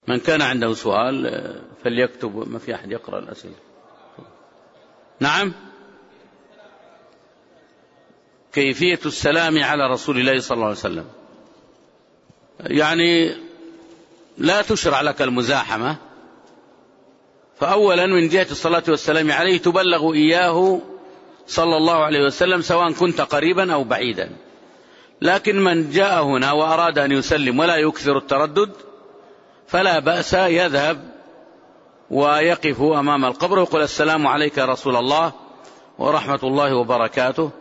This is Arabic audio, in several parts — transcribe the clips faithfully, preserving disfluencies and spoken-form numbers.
من كان عنده سؤال فليكتب. ما في أحد يقرأ الأسئلة؟ نعم. كيفية السلام على رسول الله صلى الله عليه وسلم. يعني لا تشرع لك المزاحمة، فأولا من جهة الصلاة والسلام عليه تبلغ إياه صلى الله عليه وسلم سواء كنت قريبا أو بعيدا. لكن من جاء هنا وأراد أن يسلم ولا يكثر التردد فلا بأس، يذهب ويقف أمام القبر ويقول السلام عليك يا رسول الله ورحمة الله وبركاته،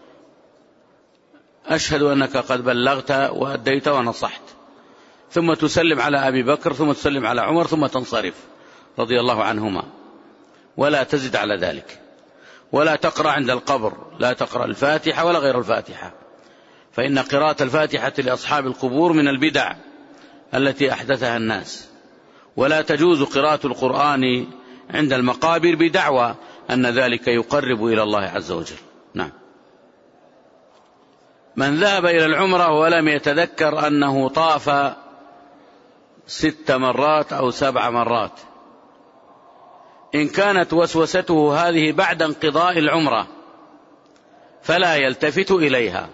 أشهد أنك قد بلغت وأديت ونصحت، ثم تسلم على أبي بكر، ثم تسلم على عمر، ثم تنصرف رضي الله عنهما، ولا تزد على ذلك. ولا تقرأ عند القبر، لا تقرأ الفاتحة ولا غير الفاتحة، فإن قراءة الفاتحة لأصحاب القبور من البدع التي أحدثها الناس. ولا تجوز قراءة القرآن عند المقابر بدعوى أن ذلك يقرب إلى الله عز وجل. نعم. من ذهب إلى العمرة ولم يتذكر أنه طاف ست مرات أو سبع مرات، إن كانت وسوسته هذه بعد انقضاء العمرة فلا يلتفت إليها،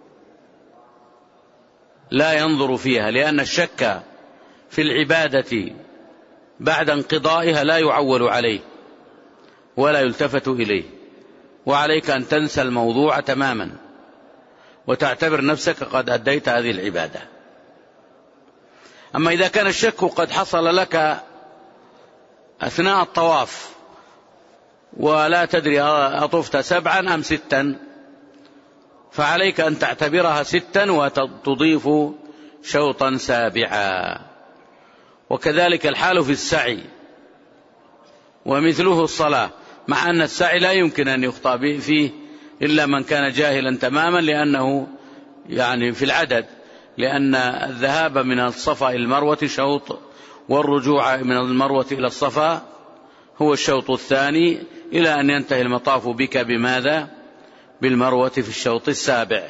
لا ينظر فيها، لأن الشك في العبادة بعد انقضائها لا يعول عليه ولا يلتفت إليه. وعليك أن تنسى الموضوع تماما وتعتبر نفسك قد أديت هذه العبادة. أما إذا كان الشك قد حصل لك أثناء الطواف ولا تدري أطفت سبعا أم ستا، فعليك أن تعتبرها ستا وتضيف شوطا سابعا. وكذلك الحال في السعي، ومثله الصلاة، مع أن السعي لا يمكن أن يخطأ فيه إلا من كان جاهلا تماما، لأنه يعني في العدد، لأن الذهاب من الصفا إلى المروة شوط، والرجوع من المروة إلى الصفا هو الشوط الثاني، إلى أن ينتهي المطاف بك بماذا؟ بالمروة في الشوط السابع.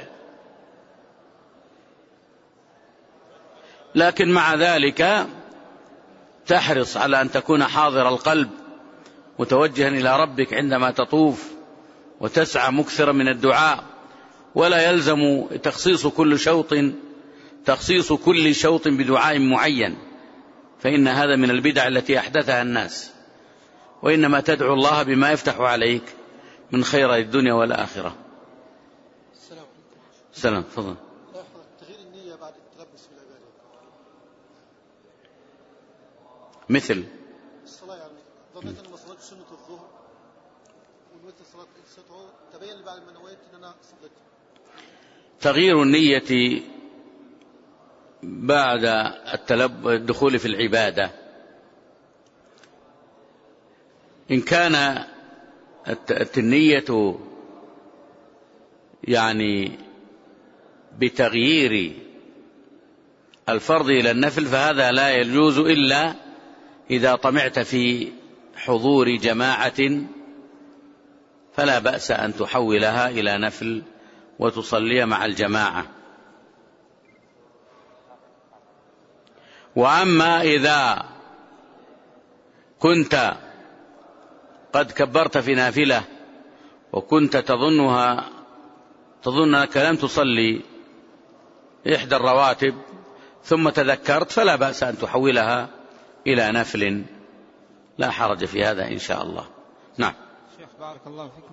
لكن مع ذلك تحرص على أن تكون حاضر القلب متوجها إلى ربك عندما تطوف، وتسعى مكثرا من الدعاء، ولا يلزم تخصيص كل شوط تخصيص كل شوط بدعاء معين، فإن هذا من البدع التي أحدثها الناس، وإنما تدعو الله بما يفتح عليك من خير الدنيا والآخرة. السلام عليكم. السلام. تفضل. تغيير النية بعد التلبس بالعبادة مثل الصلاة، يعني ظنيت أن صليت سنة الظهر ونويت صلاة السطر، تبين لي بعد ما نويت أن أنا صليت. تغيير النية بعد الدخول في العبادة، إن كان النية يعني بتغيير الفرض إلى النفل فهذا لا يجوز إلا إذا طمعت في حضور جماعة، فلا بأس أن تحولها إلى نفل وتصلي مع الجماعة. وأما إذا كنت قد كبرت في نافلة وكنت تظنها تظن أنك لم تصلي إحدى الرواتب ثم تذكرت، فلا بأس أن تحولها إلى نفل، لا حرج في هذا إن شاء الله. نعم. شيخ بارك الله فيكم.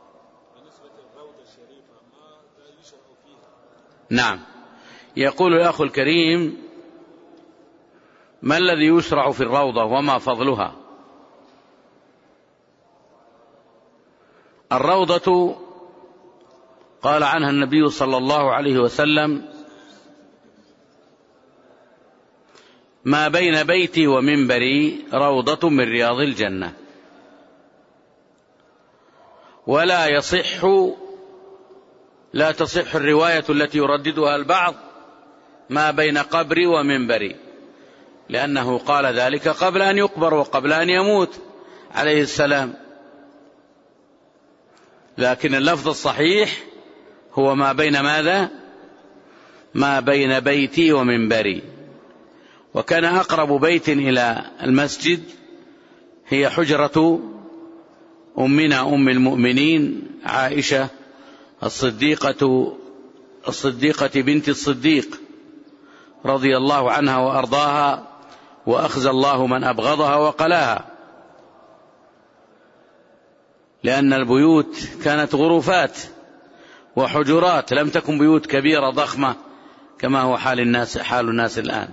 نعم. يقول الأخ الكريم: ما الذي يشرع في الروضة وما فضلها؟ الروضة قال عنها النبي صلى الله عليه وسلم: ما بين بيتي ومنبري روضة من رياض الجنة. ولا يصح لا تصح الرواية التي يرددها البعض ما بين قبري ومنبري، لأنه قال ذلك قبل أن يقبر وقبل أن يموت عليه السلام. لكن اللفظ الصحيح هو ما بين ماذا؟ ما بين بيتي ومنبري. وكان أقرب بيت إلى المسجد هي حجرة أمنا أم المؤمنين عائشة الصديقة الصديقة بنت الصديق رضي الله عنها وأرضاها، وأخزى الله من أبغضها وقلاها، لأن البيوت كانت غرفات وحجرات، لم تكن بيوت كبيرة ضخمة كما هو حال الناس حال الناس الآن.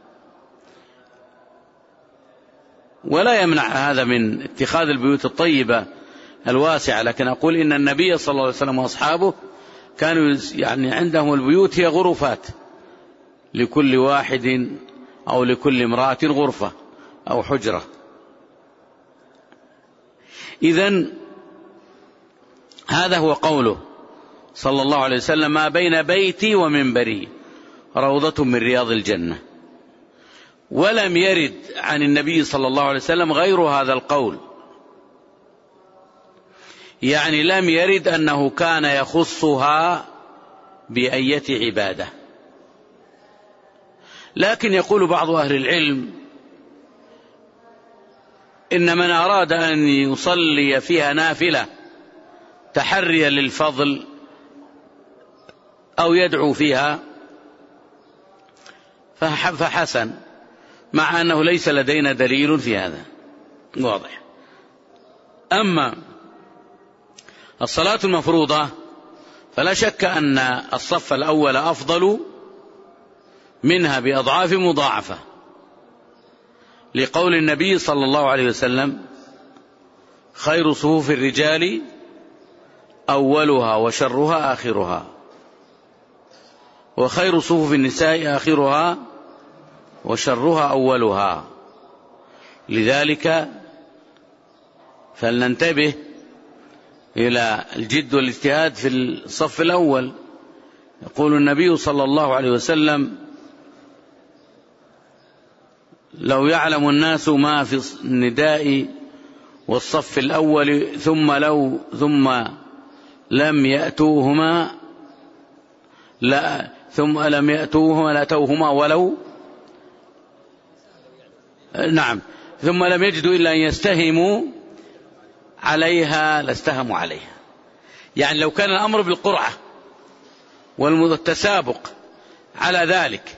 ولا يمنع هذا من اتخاذ البيوت الطيبة الواسعة، لكن أقول إن النبي صلى الله عليه وسلم وأصحابه كانوا يعني عندهم البيوت هي غرفات، لكل واحد أو لكل امرأة غرفة أو حجرة. إذن هذا هو قوله صلى الله عليه وسلم: ما بين بيتي ومنبري روضة من رياض الجنة. ولم يرد عن النبي صلى الله عليه وسلم غير هذا القول، يعني لم يرد أنه كان يخصها بأية عبادة. لكن يقول بعض أهل العلم إن من أراد أن يصلي فيها نافلة تحريا للفضل أو يدعو فيها فحسن، مع أنه ليس لدينا دليل في هذا واضح. أما الصلاة المفروضة فلا شك أن الصف الأول أفضل منها بأضعاف مضاعفة، لقول النبي صلى الله عليه وسلم: خير صفوف الرجال أولها وشرها آخرها، وخير صفوف النساء آخرها وشرها أولها. لذلك فلننتبه إلى الجد والاجتهاد في الصف الأول. يقول النبي صلى الله عليه وسلم: لو يعلم الناس ما في النداء والصف الأول ثم لو ثم لم يأتوهما لا ثم لم يأتوهما لأتوهما ولو نعم ثم لم يجدوا إلا أن يستهموا عليها لاستهموا عليها. يعني لو كان الأمر بالقرعة والتسابق على ذلك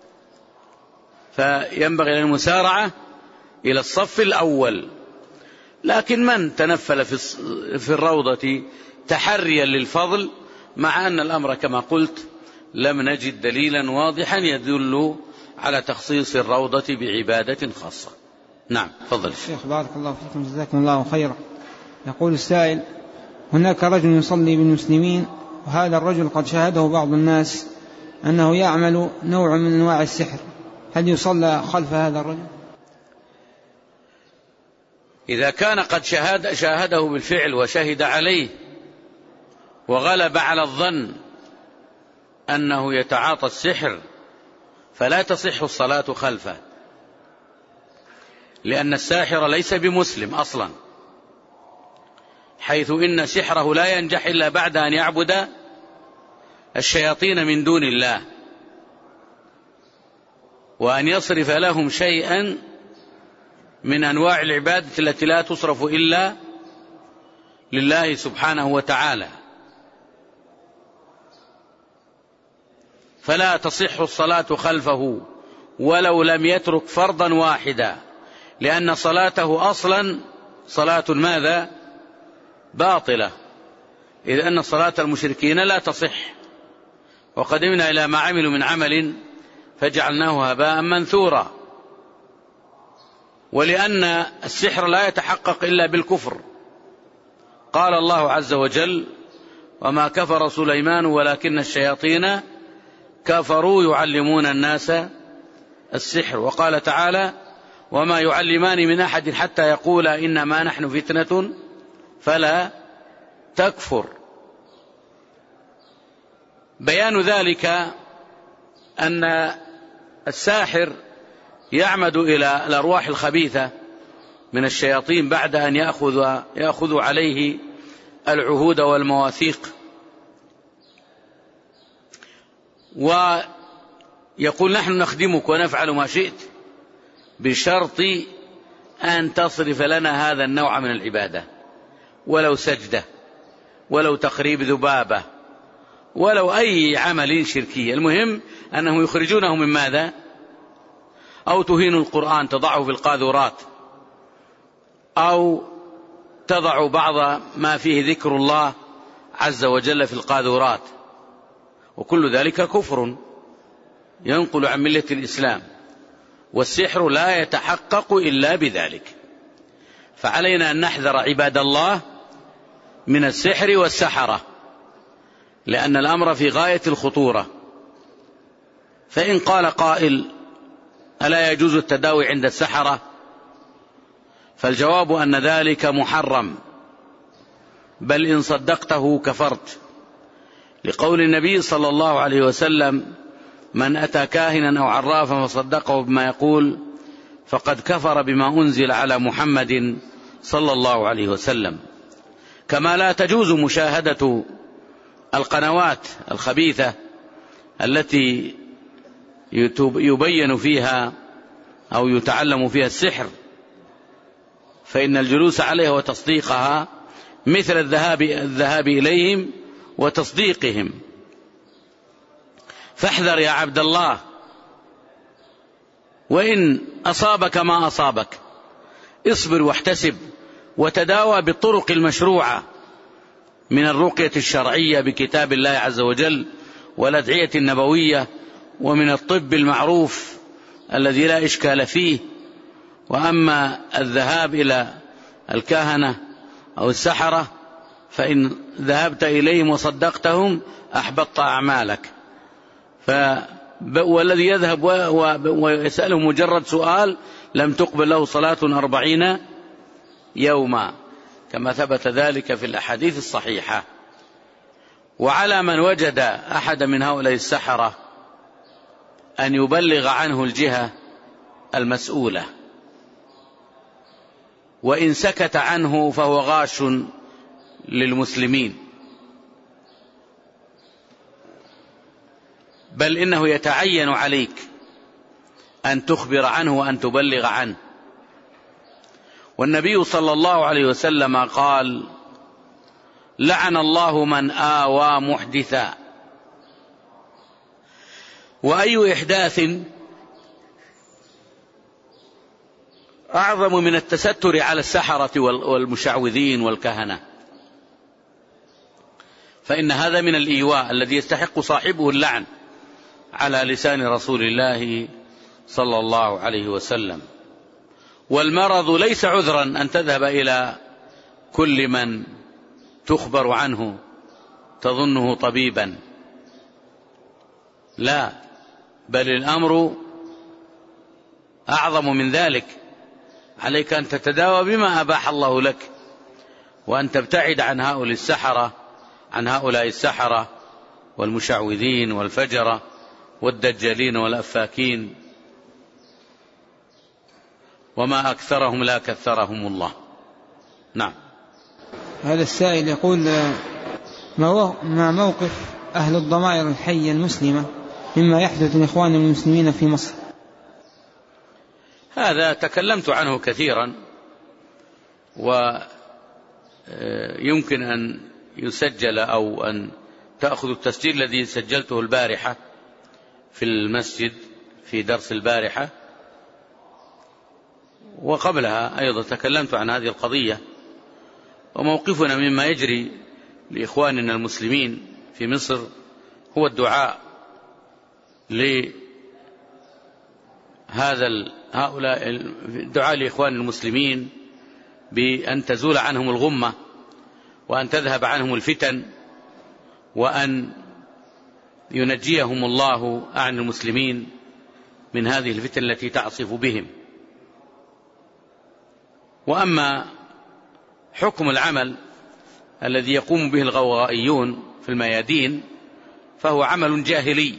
فينبغي المسارعة إلى الصف الأول. لكن من تنفل في الروضة تحريا للفضل، مع أن الأمر كما قلت لم نجد دليلا واضحا يدل على تخصيص الروضة بعبادة خاصة. نعم تفضل الشيخ. بارك الله فيكم، جزاكم الله خيرا. يقول السائل: هناك رجل يصلي بالمسلمين، وهذا الرجل قد شاهده بعض الناس أنه يعمل نوع من أنواع السحر، هل يصلى خلف هذا الرجل؟ إذا كان قد شاهد شاهده بالفعل وشهد عليه وغلب على الظن أنه يتعاطى السحر فلا تصح الصلاة خلفه، لأن الساحر ليس بمسلم أصلا، حيث إن سحره لا ينجح إلا بعد أن يعبد الشياطين من دون الله، وأن يصرف لهم شيئا من أنواع العبادة التي لا تصرف إلا لله سبحانه وتعالى. فلا تصح الصلاة خلفه ولو لم يترك فرضا واحدا، لأن صلاته أصلا صلاة ماذا؟ باطلة، إذ أن صلاة المشركين لا تصح. وقدمنا إلى ما عملوا من عمل فجعلناه هباء منثورا. ولأن السحر لا يتحقق إلا بالكفر، قال الله عز وجل: وما كفر سليمان ولكن الشياطين كفروا يعلمون الناس السحر. وقال تعالى: وما يعلمان من أحد حتى يقولا إنما نحن فتنة فلا تكفر. بيان ذلك أن الساحر يعمد إلى الأرواح الخبيثة من الشياطين بعد أن يأخذ, يأخذ عليه العهود والمواثيق، ويقول: نحن نخدمك ونفعل ما شئت، بشرط أن تصرف لنا هذا النوع من العبادة، ولو سجدة، ولو تقريب ذبابة، ولو أي عمل شركي، المهم أنهم يخرجونه من ماذا؟ أو تهين القرآن تضعه في القاذورات، أو تضع بعض ما فيه ذكر الله عز وجل في القاذورات، وكل ذلك كفر ينقل عن ملة الإسلام، والسحر لا يتحقق إلا بذلك. فعلينا أن نحذر عباد الله من السحر والسحرة، لأن الأمر في غاية الخطورة. فإن قال قائل: ألا يجوز التداوي عند السحرة؟ فالجواب أن ذلك محرم، بل إن صدقته كفرت، لقول النبي صلى الله عليه وسلم: من أتى كاهنا أو عرافا فصدقه بما يقول فقد كفر بما أنزل على محمد صلى الله عليه وسلم. كما لا تجوز مشاهدة القنوات الخبيثة التي يبين فيها أو يتعلم فيها السحر، فإن الجلوس عليها وتصديقها مثل الذهاب, الذهاب إليهم وتصديقهم. فاحذر يا عبد الله، وإن أصابك ما أصابك اصبر واحتسب، وتداوى بالطرق المشروعة من الرقية الشرعية بكتاب الله عز وجل والأدعية النبوية، ومن الطب المعروف الذي لا إشكال فيه. وأما الذهاب إلى الكهنة أو السحرة فإن ذهبت إليهم وصدقتهم أحبطت أعمالك. ف... والذي يذهب ويسأله مجرد سؤال لم تقبل له صلاة أربعين يوما، كما ثبت ذلك في الأحاديث الصحيحة. وعلى من وجد أحد من هؤلاء السحرة أن يبلغ عنه الجهة المسؤولة، وإن سكت عنه فهو غاش للمسلمين، بل إنه يتعين عليك أن تخبر عنه وأن تبلغ عنه. والنبي صلى الله عليه وسلم قال: لعن الله من آوى محدثا. وأي إحداث أعظم من التستر على السحرة والمشعوذين والكهنة؟ فإن هذا من الإيواء الذي يستحق صاحبه اللعن على لسان رسول الله صلى الله عليه وسلم. والمرض ليس عذرا أن تذهب إلى كل من تخبر عنه تظنه طبيبا، لا، بل الأمر أعظم من ذلك. عليك أن تتداوى بما أباح الله لك، وأن تبتعد عن هؤلاء السحرة عن هؤلاء السحرة والمشعوذين والفجرة والدجالين والأفاكين، وما أكثرهم لا كثرهم الله. نعم. هذا السائل يقول: ما موقف أهل الضمائر الحية المسلمة مما يحدث لإخوان المسلمين في مصر؟ هذا تكلمت عنه كثيرا، ويمكن أن يسجل أو أن تأخذ التسجيل الذي سجلته البارحة في المسجد في درس البارحة، وقبلها أيضا تكلمت عن هذه القضية. وموقفنا مما يجري لإخواننا المسلمين في مصر هو الدعاء لهذا هؤلاء الدعاء لإخوان المسلمين بأن تزول عنهم الغمة، وأن تذهب عنهم الفتن، وأن ينجيهم الله عن المسلمين من هذه الفتن التي تعصف بهم. وأما حكم العمل الذي يقوم به الغوغائيون في الميادين فهو عمل جاهلي،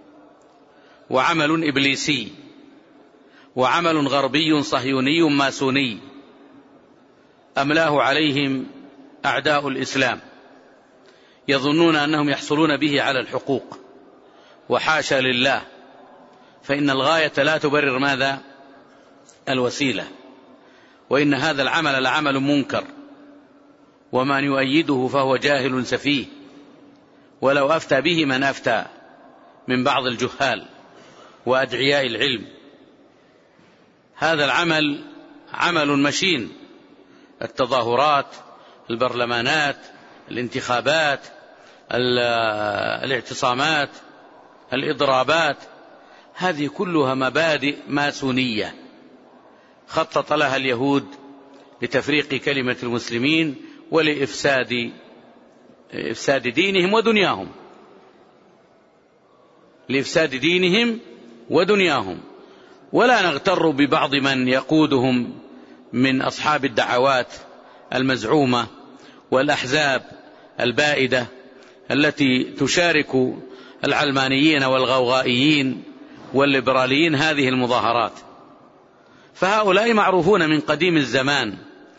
وعمل إبليسي، وعمل غربي صهيوني ماسوني أملاه عليهم أعداء الإسلام، يظنون أنهم يحصلون به على الحقوق، وحاشا لله، فإن الغاية لا تبرر ماذا؟ الوسيلة، وإن هذا العمل لعمل منكر، ومن يؤيده فهو جاهل سفيه، ولو أفتى به من أفتى من بعض الجهال وأدعياء العلم. هذا العمل عمل مشين، التظاهرات، البرلمانات، الانتخابات، الاعتصامات، الإضرابات، هذه كلها مبادئ ماسونية خطط لها اليهود لتفريق كلمة المسلمين ولإفساد إفساد دينهم ودنياهم لإفساد دينهم ودنياهم. ولا نغتر ببعض من يقودهم من أصحاب الدعوات المزعومة والأحزاب البائدة التي تشارك العلمانيين والغوغائيين والليبراليين هذه المظاهرات، فهؤلاء معروفون من قديم الزمان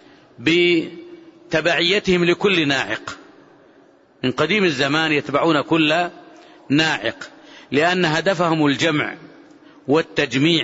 بتبعيتهم لكل ناعق، من قديم الزمان يتبعون كل ناعق، لأن هدفهم الجمع والتجميع،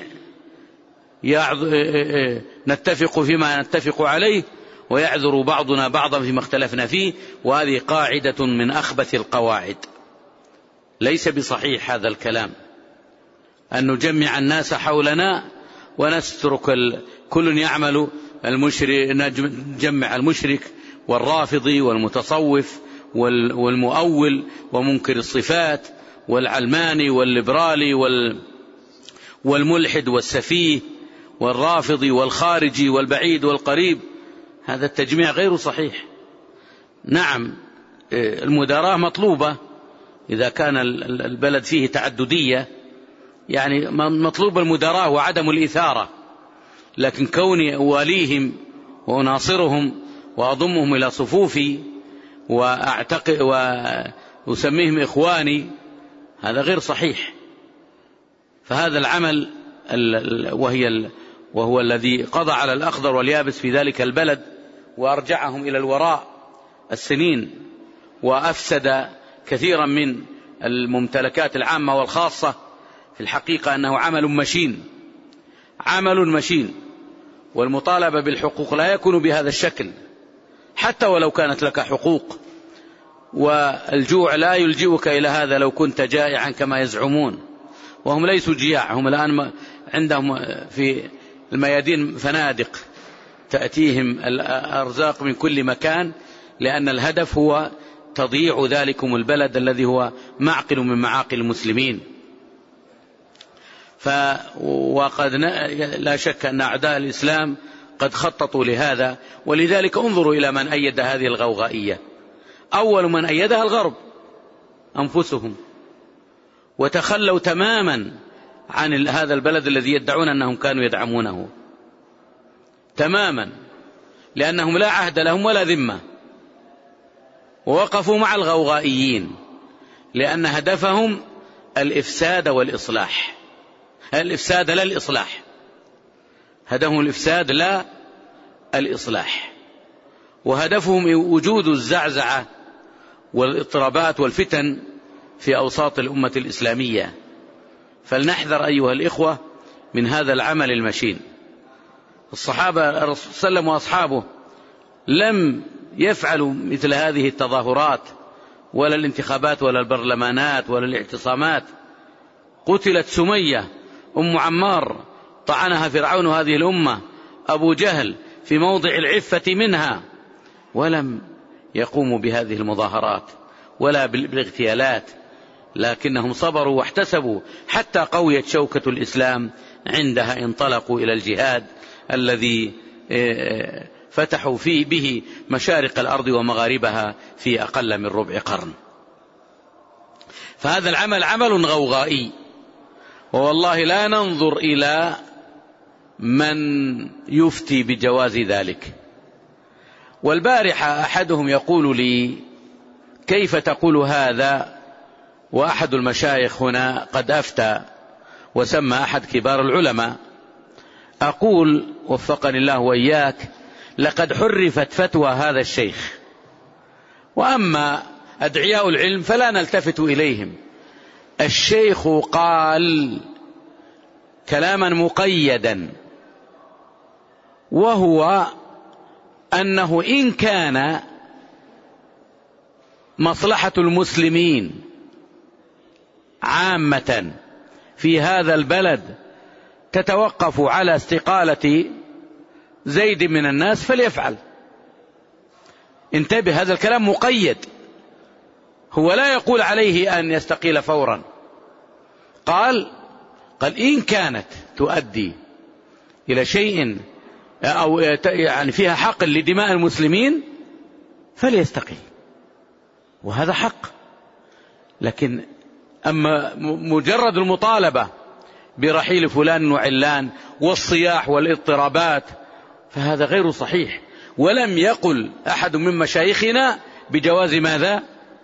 نتفق فيما نتفق عليه ويعذر بعضنا بعضا فيما اختلفنا فيه، وهذه قاعدة من أخبث القواعد. ليس بصحيح هذا الكلام أن نجمع الناس حولنا ونترك كل يعمل المشرك، نجمع المشرك والرافضي والمتصوف والمؤول ومنكر الصفات والعلماني والليبرالي والملحد والسفيه والرافضي والخارجي والبعيد والقريب. هذا التجميع غير صحيح. نعم المداراة مطلوبة إذا كان البلد فيه تعددية، يعني مطلوب المداراة وعدم الإثارة، لكن كوني أواليهم وأناصرهم وأضمهم إلى صفوفي وأعتقد وأسميهم إخواني هذا غير صحيح. فهذا العمل وهي وهو الذي قضى على الأخضر واليابس في ذلك البلد وأرجعهم إلى الوراء السنين وأفسد كثيرا من الممتلكات العامة والخاصة، في الحقيقة أنه عمل مشين، عمل مشين. والمطالبة بالحقوق لا يكون بهذا الشكل، حتى ولو كانت لك حقوق، والجوع لا يلجئك إلى هذا لو كنت جائعا كما يزعمون، وهم ليسوا جياع، هم الآن عندهم في الميادين فنادق تأتيهم الأرزاق من كل مكان، لأن الهدف هو تضييع ذلكم البلد الذي هو معقل من معاقل المسلمين. ف وقد لا شك أن أعداء الإسلام قد خططوا لهذا، ولذلك انظروا إلى من أيد هذه الغوغائية. أول من أيدها الغرب أنفسهم، وتخلوا تماما عن هذا البلد الذي يدعون أنهم كانوا يدعمونه تماما، لأنهم لا عهد لهم ولا ذمة، ووقفوا مع الغوغائيين لأن هدفهم الإفساد والإصلاح. الإفساد لا الإصلاح، هدفهم الإفساد لا الإصلاح، وهدفهم وجود الزعزعة والاضطرابات والفتن في أوساط الأمة الإسلامية. فلنحذر أيها الإخوة من هذا العمل المشين. الصحابة الرسول صلى الله عليه وسلم وأصحابه لم يفعلوا مثل هذه التظاهرات ولا الانتخابات ولا البرلمانات ولا الاعتصامات. قتلت سمية أم عمار، طعنها فرعون هذه الأمة أبو جهل في موضع العفة منها، ولم يقوموا بهذه المظاهرات ولا بالاغتيالات، لكنهم صبروا واحتسبوا حتى قويت شوكة الإسلام عندها انطلقوا إلى الجهاد الذي فتحوا فيه به مشارق الأرض ومغاربها في أقل من ربع قرن. فهذا العمل عمل غوغائي، ووالله لا ننظر إلى من يفتي بجواز ذلك. والبارحة أحدهم يقول لي: كيف تقول هذا وأحد المشايخ هنا قد أفتى وسمى أحد كبار العلماء؟ أقول وفقني الله وإياك: لقد حرفت فتوى هذا الشيخ، وأما أدعياء العلم فلا نلتفت إليهم. الشيخ قال كلاما مقيدا وهو أنه إن كان مصلحة المسلمين عامة في هذا البلد تتوقف على استقالة زيد من الناس فليفعل. انتبه، هذا الكلام مقيد، هو لا يقول عليه أن يستقيل فورا. قال قال إن كانت تؤدي إلى شيء أو يعني فيها حق لدماء المسلمين فليستقيل، وهذا حق. لكن أما مجرد المطالبة برحيل فلان وعلان والصياح والاضطرابات فهذا غير صحيح. ولم يقل أحد من مشايخنا بجواز ماذا؟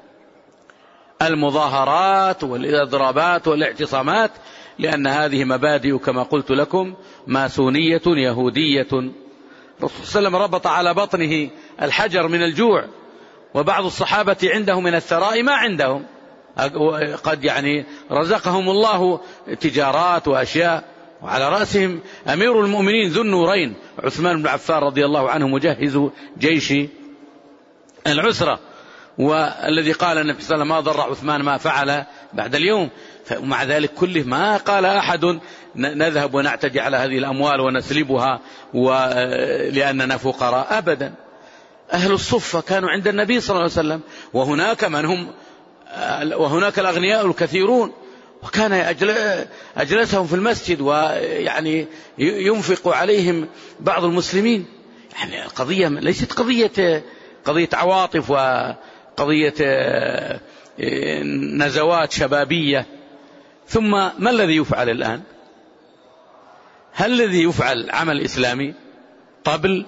المظاهرات والإضرابات والاعتصامات، لأن هذه مبادئ كما قلت لكم ماسونية يهودية. الرسول صلى الله عليه وسلم ربط على بطنه الحجر من الجوع، وبعض الصحابة عنده من الثراء ما عندهم، قد يعني رزقهم الله تجارات وأشياء، وعلى رأسهم أمير المؤمنين ذو النورين عثمان بن عفان رضي الله عنه مجهز جيش العسرة، والذي قال النبي صلى الله عليه وسلم ما ضر عثمان ما فعل بعد اليوم. ومع ذلك كله ما قال أحد نذهب ونعتدي على هذه الأموال ونسلبها لأننا فقراء أبدا. أهل الصفة كانوا عند النبي صلى الله عليه وسلم، وهناك من هم وهناك الأغنياء الكثيرون، وكان أجلسهم في المسجد ويعني ينفق عليهم بعض المسلمين. يعني القضية ليست قضية قضية عواطف وقضية نزوات شبابية. ثم ما الذي يفعل الآن؟ هل الذي يفعل عمل إسلامي؟ طبل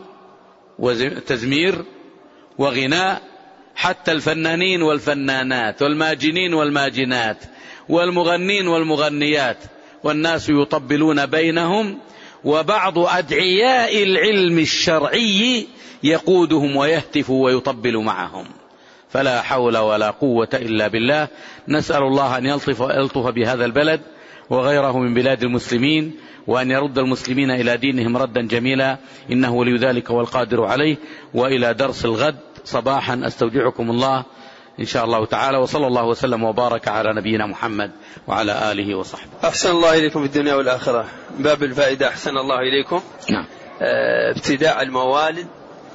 وتزمير وغناء، حتى الفنانين والفنانات والماجنين والماجنات والمغنين والمغنيات، والناس يطبلون بينهم، وبعض أدعياء العلم الشرعي يقودهم ويهتف ويطبل معهم. فلا حول ولا قوة إلا بالله. نسأل الله أن يلطف يلطف بهذا البلد وغيره من بلاد المسلمين، وأن يرد المسلمين إلى دينهم ردا جميلا، إنه ولي ذلك والقادر عليه. وإلى درس الغد صباحا أستودعكم الله إن شاء الله تعالى، وصلى الله وسلم وبارك على نبينا محمد وعلى آله وصحبه. أحسن الله إليكم في الدنيا والآخرة. باب الفائدة أحسن الله إليكم. نعم. ابتداء الموالد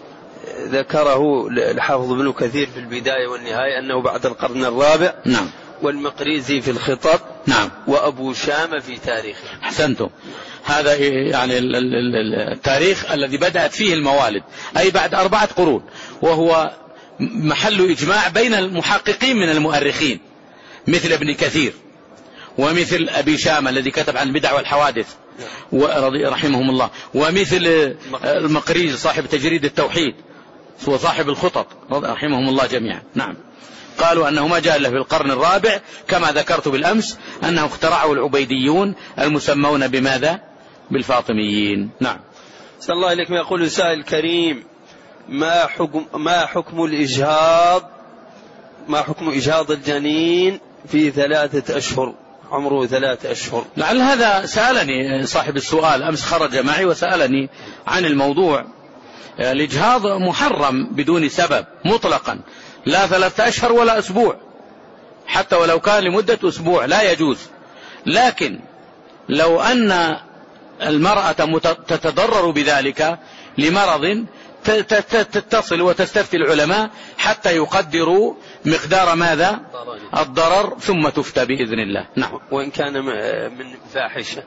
ذكره الحافظ ابن كثير في البداية والنهاية أنه بعد القرن الرابع. نعم. والمقريزي في الخطب. نعم. وأبو شامة في تاريخه. أحسنتم. هذا يعني التاريخ الذي بدأت فيه الموالد، أي بعد أربعة قرون، وهو محل إجماع بين المحققين من المؤرخين مثل ابن كثير ومثل أبي شامة الذي كتب عن البدع والحوادث رحمهم الله، ومثل المقريزي صاحب تجريد التوحيد وصاحب الخطط رحمهم الله جميعا. نعم. قالوا أنه ما جاء إلا في القرن الرابع، كما ذكرت بالأمس أنه اخترعه العبيديون المسمون بماذا؟ بالفاطميين. نعم. صلى الله عليكم. يقول السائل الكريم: ما حكم ما حكم الإجهاض ما حكم إجهاض الجنين في ثلاثة أشهر، عمره ثلاثة أشهر؟ لعل هذا سألني صاحب السؤال أمس، خرج معي وسألني عن الموضوع. الإجهاض محرم بدون سبب مطلقا، لا ثلاثة أشهر ولا أسبوع، حتى ولو كان لمدة أسبوع لا يجوز. لكن لو أن المرأة تتضرر بذلك لمرض تتصل وتستفتي العلماء حتى يقدروا مقدار ماذا؟ الضرر، ثم تفتى بإذن الله. نعم. وإن كان من فاحشة،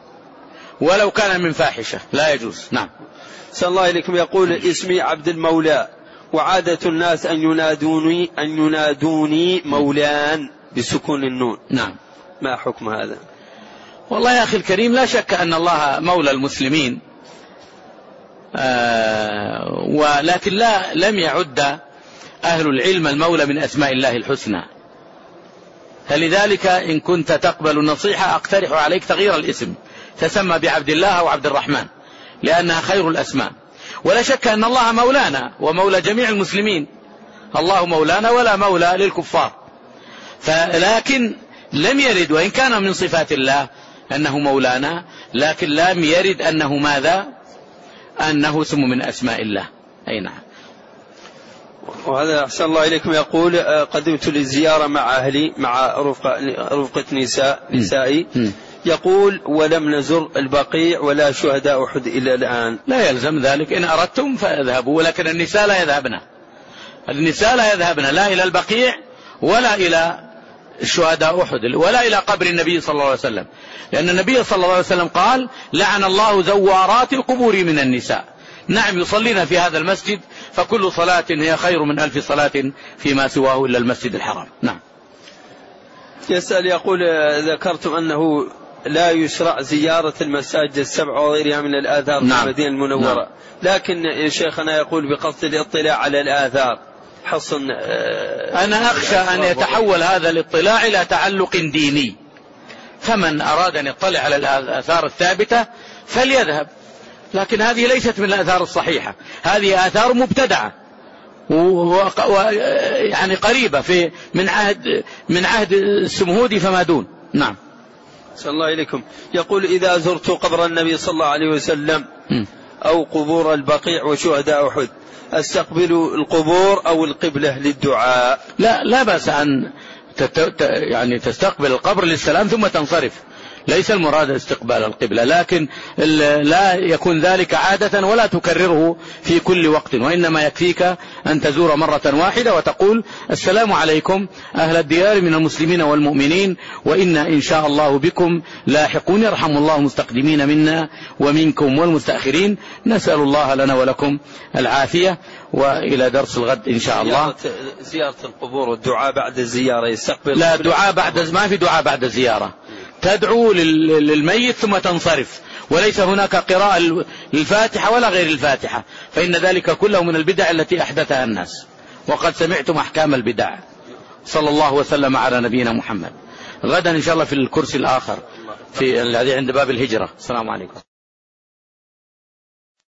ولو كان من فاحشة لا يجوز. نعم. صلى الله عليكم. يقول: اسمي عبد المولى، وعادة الناس أن ينادوني أن ينادوني مولان بسكون النون. نعم. ما حكم هذا؟ والله يا أخي الكريم، لا شك أن الله مولى المسلمين، آه ولكن لا لم يعد أهل العلم المولى من أسماء الله الحسنى، فلذلك إن كنت تقبل النصيحة أقترح عليك تغيير الاسم، تسمى بعبد الله أو عبد الرحمن، لأنها خير الأسماء. ولا شك أن الله مولانا ومولى جميع المسلمين، الله مولانا ولا مولى للكفار. فلكن لم يرد، وإن كان من صفات الله أنه مولانا، لكن لم يرد أنه ماذا؟ أنه اسم من أسماء الله. أي نعم. وهذا أحسن الله إليكم يقول قدمت للزيارة مع أهلي مع رفقة, رفقة نساء نسائي يقول ولم نزر البقيع ولا شهداء أحد إلى الآن. لا يلزم ذلك، إن أردتم فاذهبوا، ولكن النساء لا يذهبن، النساء لا يذهبن لا إلى البقيع ولا إلى شهداء أحد ولا إلى قبر النبي صلى الله عليه وسلم، لأن النبي صلى الله عليه وسلم قال لعن الله زوارات القبور من النساء. نعم يصلين في هذا المسجد، فكل صلاة هي خير من ألف صلاة فيما سواه إلا المسجد الحرام. نعم. يسأل يقول ذكرتم أنه لا يشرع زيارة المساجد السبع وغيرها من الآثار نعم. في المدينة المنورة. نعم. لكن شيخنا يقول بقصد الاطلاع على الآثار حصن. أنا أخشى أن يتحول هذا الاطلاع إلى تعلق ديني، فمن أراد أن يطلع على الآثار الثابتة فليذهب، لكن هذه ليست من الآثار الصحيحة، هذه آثار مبتدعة ويعني قريبة في من عهد من عهد السمهودي فما دون. نعم. صلى الله إليكم يقول إذا زرت قبر النبي صلى الله عليه وسلم أو قبور البقيع وشهداء أحد أستقبل القبور أو القبلة للدعاء؟ لا لا بأس أن يعني تستقبل القبر للسلام ثم تنصرف، ليس المراد استقبال القبلة، لكن لا يكون ذلك عادة ولا تكرره في كل وقت، وإنما يكفيك أن تزور مرة واحدة وتقول السلام عليكم أهل الديار من المسلمين والمؤمنين وإنا إن شاء الله بكم لاحقون، يرحم الله المستقدمين منا ومنكم والمستأخرين، نسأل الله لنا ولكم العافية، وإلى درس الغد إن شاء الله. زيارة القبور والدعاء بعد الزيارة يستقبل؟ لا، دعاء بعد، ما في دعاء بعد الزيارة، تدعو للميت ثم تنصرف، وليس هناك قراءة الفاتحة ولا غير الفاتحة، فإن ذلك كله من البدع التي أحدثها الناس، وقد سمعتم أحكام البدع. صلى الله وسلم على نبينا محمد. غدا إن شاء الله في الكرسي الآخر في الذي عند باب الهجرة. السلام عليكم.